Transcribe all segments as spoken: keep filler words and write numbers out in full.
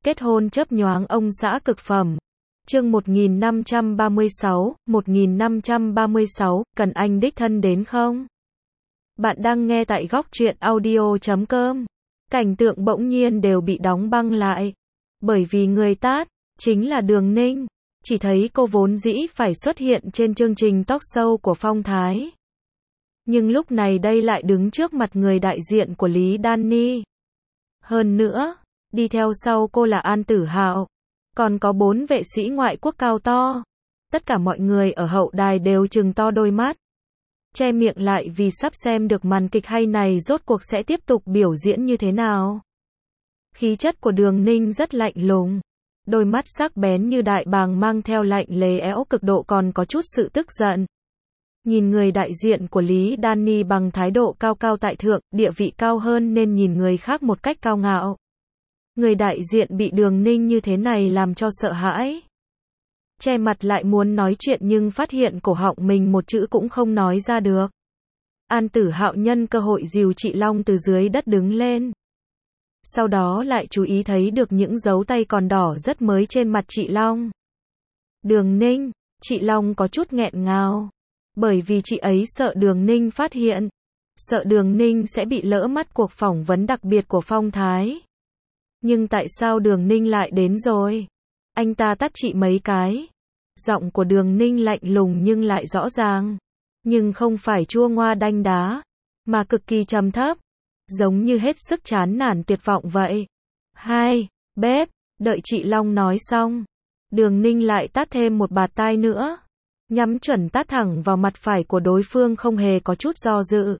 Kết hôn chớp nhoáng ông xã cực phẩm. Chương một nghìn năm trăm ba mươi sáu, một nghìn năm trăm ba mươi sáu, cần anh đích thân đến không? Bạn đang nghe tại góc truyện audio chấm com. Cảnh tượng bỗng nhiên đều bị đóng băng lại. Bởi vì người tát, chính là Đường Ninh. Chỉ thấy cô vốn dĩ phải xuất hiện trên chương trình talk show của Phong Thái. Nhưng lúc này đây lại đứng trước mặt người đại diện của Lý Đan Ni. Hơn nữa, đi theo sau cô là An Tử Hạo. Còn có bốn vệ sĩ ngoại quốc cao to. Tất cả mọi người ở hậu đài đều trừng to đôi mắt. Che miệng lại vì sắp xem được màn kịch hay này rốt cuộc sẽ tiếp tục biểu diễn như thế nào. Khí chất của Đường Ninh rất lạnh lùng. Đôi mắt sắc bén như đại bàng mang theo lạnh lẽo cực độ còn có chút sự tức giận. Nhìn người đại diện của Lý Đan Ni bằng thái độ cao cao tại thượng, địa vị cao hơn nên nhìn người khác một cách cao ngạo. Người đại diện bị Đường Ninh như thế này làm cho sợ hãi. Che mặt lại muốn nói chuyện nhưng phát hiện cổ họng mình một chữ cũng không nói ra được. An Tử Hạo nhân cơ hội dìu chị Long từ dưới đất đứng lên. Sau đó lại chú ý thấy được những dấu tay còn đỏ rất mới trên mặt chị Long. Đường Ninh, chị Long có chút nghẹn ngào. Bởi vì chị ấy sợ Đường Ninh phát hiện. Sợ Đường Ninh sẽ bị lỡ mắt cuộc phỏng vấn đặc biệt của Phong Thái. Nhưng tại sao Đường Ninh lại đến rồi? Anh ta tát chị mấy cái. Giọng của Đường Ninh lạnh lùng nhưng lại rõ ràng. Nhưng không phải chua ngoa đanh đá. Mà cực kỳ trầm thấp. Giống như hết sức chán nản tuyệt vọng vậy. Hai, bếp, đợi chị Long nói xong. Đường Ninh lại tát thêm một bạt tai nữa. Nhắm chuẩn tát thẳng vào mặt phải của đối phương không hề có chút do dự.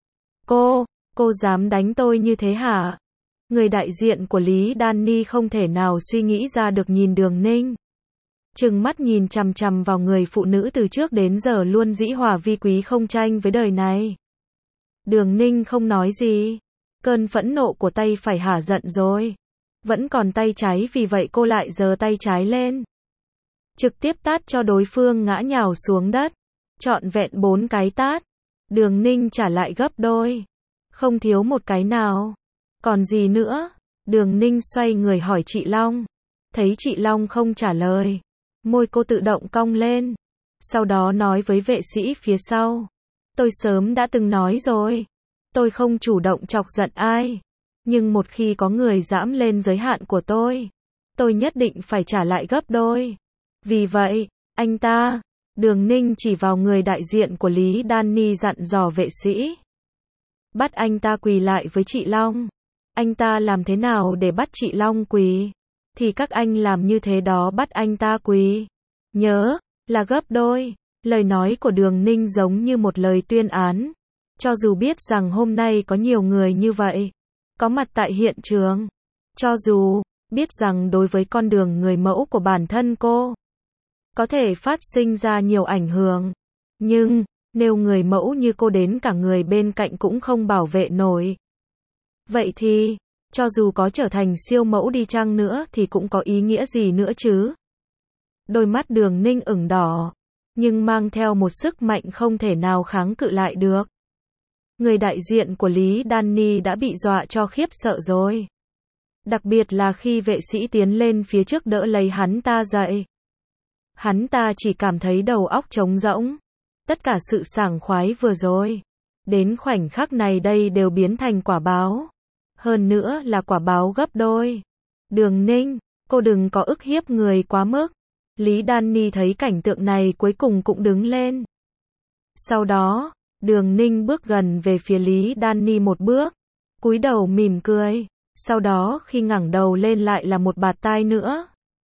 Cô, cô dám đánh tôi như thế hả? Người đại diện của Lý Đan Ni không thể nào suy nghĩ ra được nhìn Đường Ninh. Trừng mắt nhìn chằm chằm vào người phụ nữ từ trước đến giờ luôn dĩ hòa vi quý không tranh với đời này. Đường Ninh không nói gì. Cơn phẫn nộ của tay phải hả giận rồi. Vẫn còn tay trái vì vậy cô lại giơ tay trái lên. Trực tiếp tát cho đối phương ngã nhào xuống đất. Trọn vẹn bốn cái tát. Đường Ninh trả lại gấp đôi. Không thiếu một cái nào. Còn gì nữa? Đường Ninh xoay người hỏi chị Long. Thấy chị Long không trả lời. Môi cô tự động cong lên. Sau đó nói với vệ sĩ phía sau. Tôi sớm đã từng nói rồi. Tôi không chủ động chọc giận ai. Nhưng một khi có người dẫm lên giới hạn của tôi. Tôi nhất định phải trả lại gấp đôi. Vì vậy, anh ta. Đường Ninh chỉ vào người đại diện của Lý Đan Ni dặn dò vệ sĩ. Bắt anh ta quỳ lại với chị Long. Anh ta làm thế nào để bắt chị Long quỳ? Thì các anh làm như thế đó bắt anh ta quỳ. Nhớ, là gấp đôi. Lời nói của Đường Ninh giống như một lời tuyên án. Cho dù biết rằng hôm nay có nhiều người như vậy. Có mặt tại hiện trường. Cho dù biết rằng đối với con đường người mẫu của bản thân cô. Có thể phát sinh ra nhiều ảnh hưởng. Nhưng, nếu người mẫu như cô đến cả người bên cạnh cũng không bảo vệ nổi. Vậy thì, cho dù có trở thành siêu mẫu đi chăng nữa thì cũng có ý nghĩa gì nữa chứ? Đôi mắt Đường Ninh ửng đỏ, nhưng mang theo một sức mạnh không thể nào kháng cự lại được. Người đại diện của Lý Đan Ni đã bị dọa cho khiếp sợ rồi. Đặc biệt là khi vệ sĩ tiến lên phía trước đỡ lấy hắn ta dậy. Hắn ta chỉ cảm thấy đầu óc trống rỗng. Tất cả sự sảng khoái vừa rồi. Đến khoảnh khắc này đây đều biến thành quả báo. Hơn nữa là quả báo gấp đôi. Đường Ninh, cô đừng có ức hiếp người quá mức. Lý Đan Ni thấy cảnh tượng này cuối cùng cũng đứng lên. Sau đó, Đường Ninh bước gần về phía Lý Đan Ni một bước. Cúi đầu mỉm cười. Sau đó khi ngẩng đầu lên lại là một bạt tai nữa.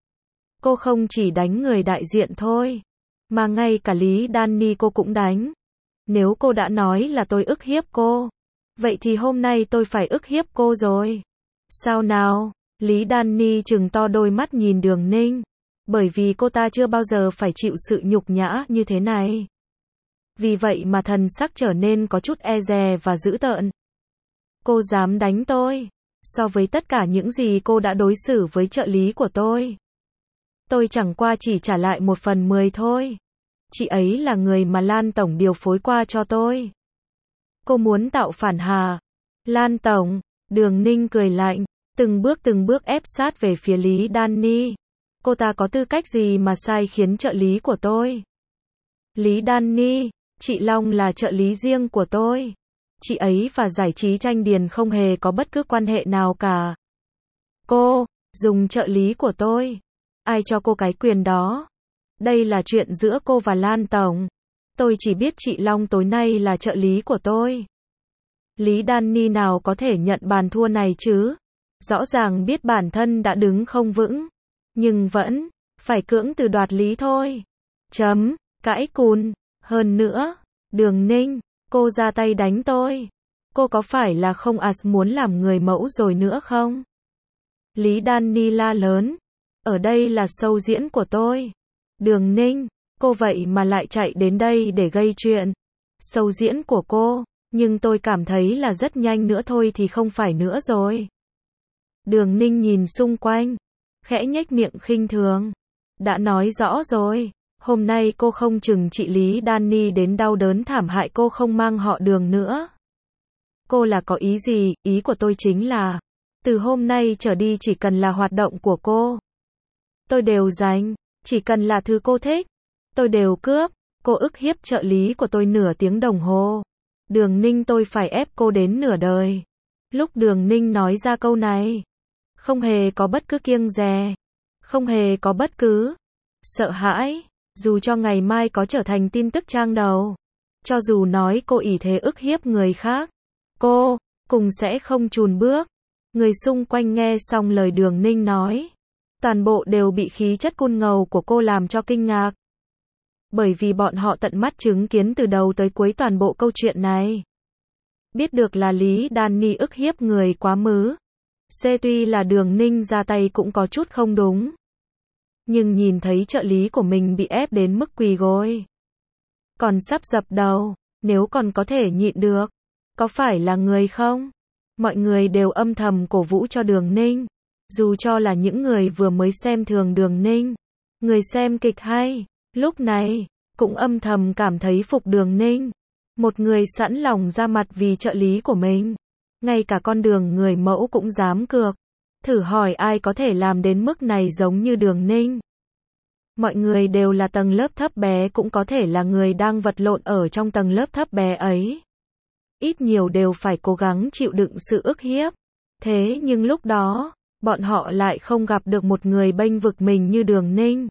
Cô không chỉ đánh người đại diện thôi. Mà ngay cả Lý Đan Ni cô cũng đánh. Nếu cô đã nói là tôi ức hiếp cô. Vậy thì hôm nay tôi phải ức hiếp cô rồi. Sao nào? Lý Đan Ni trừng to đôi mắt nhìn Đường Ninh. Bởi vì cô ta chưa bao giờ phải chịu sự nhục nhã như thế này. Vì vậy mà thần sắc trở nên có chút e dè và dữ tợn. Cô dám đánh tôi. So với tất cả những gì cô đã đối xử với trợ lý của tôi. Tôi chẳng qua chỉ trả lại một phần mười thôi. Chị ấy là người mà Lan Tổng điều phối qua cho tôi. Cô muốn tạo phản hà. Lan Tổng, Đường Ninh cười lạnh. từng bước từng bước ép sát về phía Lý Danny. Cô ta có tư cách gì mà sai khiến trợ lý của tôi? Lý Danny, chị Long là trợ lý riêng của tôi. Chị ấy và giải trí Tranh Điền không hề có bất cứ quan hệ nào cả. Cô, dùng trợ lý của tôi. Ai cho cô cái quyền đó? Đây là chuyện giữa cô và Lan Tổng. Tôi chỉ biết chị Long tối nay là trợ lý của tôi. Lý Danny nào có thể nhận bàn thua này chứ? Rõ ràng biết bản thân đã đứng không vững. Nhưng vẫn phải cưỡng từ đoạt lý thôi. Chấm, cãi cùn. Hơn nữa, Đường Ninh, cô ra tay đánh tôi. Cô có phải là không as muốn làm người mẫu rồi nữa không? Lý Danny la lớn. Ở đây là show diễn của tôi. Đường Ninh, cô vậy mà lại chạy đến đây để gây chuyện. Show diễn của cô, nhưng tôi cảm thấy là rất nhanh nữa thôi thì không phải nữa rồi. Đường Ninh nhìn xung quanh, khẽ nhếch miệng khinh thường. Đã nói rõ rồi, hôm nay cô không chừng chị Lý Danny đến đau đớn thảm hại cô không mang họ Đường nữa. Cô là có ý gì? Ý của tôi chính là, từ hôm nay trở đi chỉ cần là hoạt động của cô, tôi đều dành, chỉ cần là thứ cô thích, tôi đều cướp. Cô ức hiếp trợ lý của tôi nửa tiếng đồng hồ. Đường Ninh tôi phải ép cô đến nửa đời. Lúc Đường Ninh nói ra câu này, không hề có bất cứ kiêng dè, không hề có bất cứ sợ hãi, dù cho ngày mai có trở thành tin tức trang đầu, cho dù nói cô ỷ thế ức hiếp người khác, cô cùng sẽ không chùn bước. Người xung quanh nghe xong lời Đường Ninh nói, toàn bộ đều bị khí chất côn ngầu của cô làm cho kinh ngạc. Bởi vì bọn họ tận mắt chứng kiến từ đầu tới cuối toàn bộ câu chuyện này. Biết được là Lý Danny ức hiếp người quá mứ. C tuy là Đường Ninh ra tay cũng có chút không đúng. Nhưng nhìn thấy trợ lý của mình bị ép đến mức quỳ gối, còn sắp dập đầu, nếu còn có thể nhịn được, có phải là người không? Mọi người đều âm thầm cổ vũ cho Đường Ninh. Dù cho là những người vừa mới xem thường Đường Ninh, người xem kịch hay, lúc này, cũng âm thầm cảm thấy phục Đường Ninh. Một người sẵn lòng ra mặt vì trợ lý của mình. Ngay cả con đường người mẫu cũng dám cược. Thử hỏi ai có thể làm đến mức này giống như Đường Ninh. Mọi người đều là tầng lớp thấp bé cũng có thể là người đang vật lộn ở trong tầng lớp thấp bé ấy. Ít nhiều đều phải cố gắng chịu đựng sự ức hiếp. Thế nhưng lúc đó, bọn họ lại không gặp được một người bênh vực mình như Đường Ninh.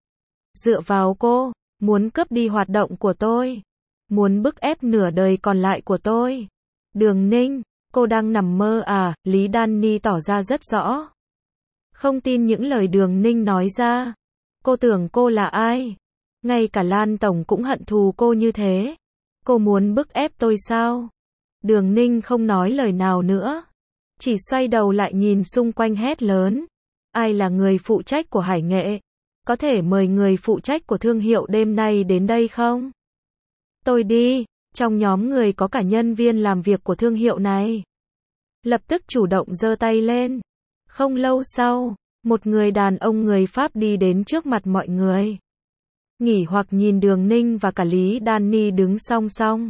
Dựa vào cô, muốn cướp đi hoạt động của tôi, muốn bức ép nửa đời còn lại của tôi. Đường Ninh, cô đang nằm mơ à? Lý Danny tỏ ra rất rõ. Không tin những lời Đường Ninh nói ra. Cô tưởng cô là ai? Ngay cả Lan Tổng cũng hận thù cô như thế. Cô muốn bức ép tôi sao? Đường Ninh không nói lời nào nữa. Chỉ xoay đầu lại nhìn xung quanh hét lớn. Ai là người phụ trách của Hải Nghệ? Có thể mời người phụ trách của thương hiệu đêm nay đến đây không? Tôi đi, trong nhóm người có cả nhân viên làm việc của thương hiệu này. Lập tức chủ động giơ tay lên. Không lâu sau, một người đàn ông người Pháp đi đến trước mặt mọi người. Nghỉ hoặc nhìn Đường Ninh và cả Lý Danny đứng song song.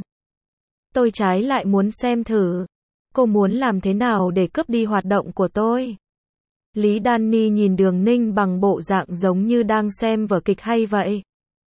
Tôi trái lại muốn xem thử. Cô muốn làm thế nào để cướp đi hoạt động của tôi? Lý Danny nhìn Đường Ninh bằng bộ dạng giống như đang xem vở kịch hay vậy.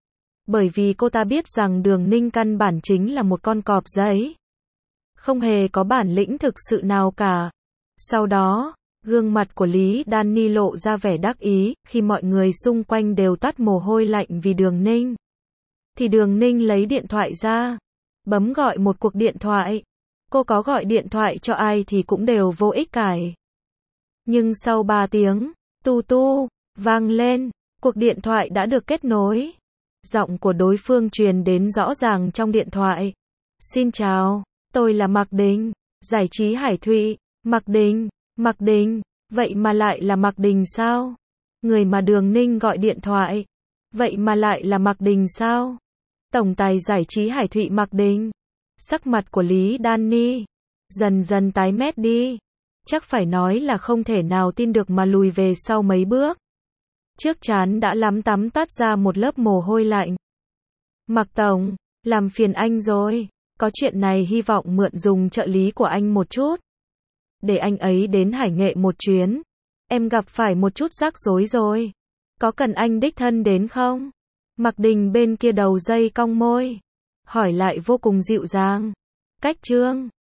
Bởi vì cô ta biết rằng Đường Ninh căn bản chính là một con cọp giấy. Không hề có bản lĩnh thực sự nào cả. Sau đó, gương mặt của Lý Danny lộ ra vẻ đắc ý, khi mọi người xung quanh đều toát mồ hôi lạnh vì Đường Ninh. Thì Đường Ninh lấy điện thoại ra, bấm gọi một cuộc điện thoại. Cô có gọi điện thoại cho ai thì cũng đều vô ích cải. Nhưng sau ba tiếng, tu tu, vang lên, cuộc điện thoại đã được kết nối. Giọng của đối phương truyền đến rõ ràng trong điện thoại. Xin chào, tôi là Mạc Đình, giải trí Hải Thụy. Mạc Đình, Mạc Đình, vậy mà lại là Mạc Đình sao? Người mà Đường Ninh gọi điện thoại, vậy mà lại là Mạc Đình sao? Tổng tài giải trí Hải Thụy Mạc Đình. Sắc mặt của Lý Danny dần dần tái mét đi. Chắc phải nói là không thể nào tin được mà lùi về sau mấy bước. Trước trán đã lắm tắm toát ra một lớp mồ hôi lạnh. Mạc Tổng, làm phiền anh rồi. Có chuyện này hy vọng mượn dùng trợ lý của anh một chút. để anh ấy đến Hải Nghệ một chuyến. Em gặp phải một chút rắc rối rồi. Có cần anh đích thân đến không? Mạc Đình bên kia đầu dây cong môi. Hỏi lại vô cùng dịu dàng. Cách Trương.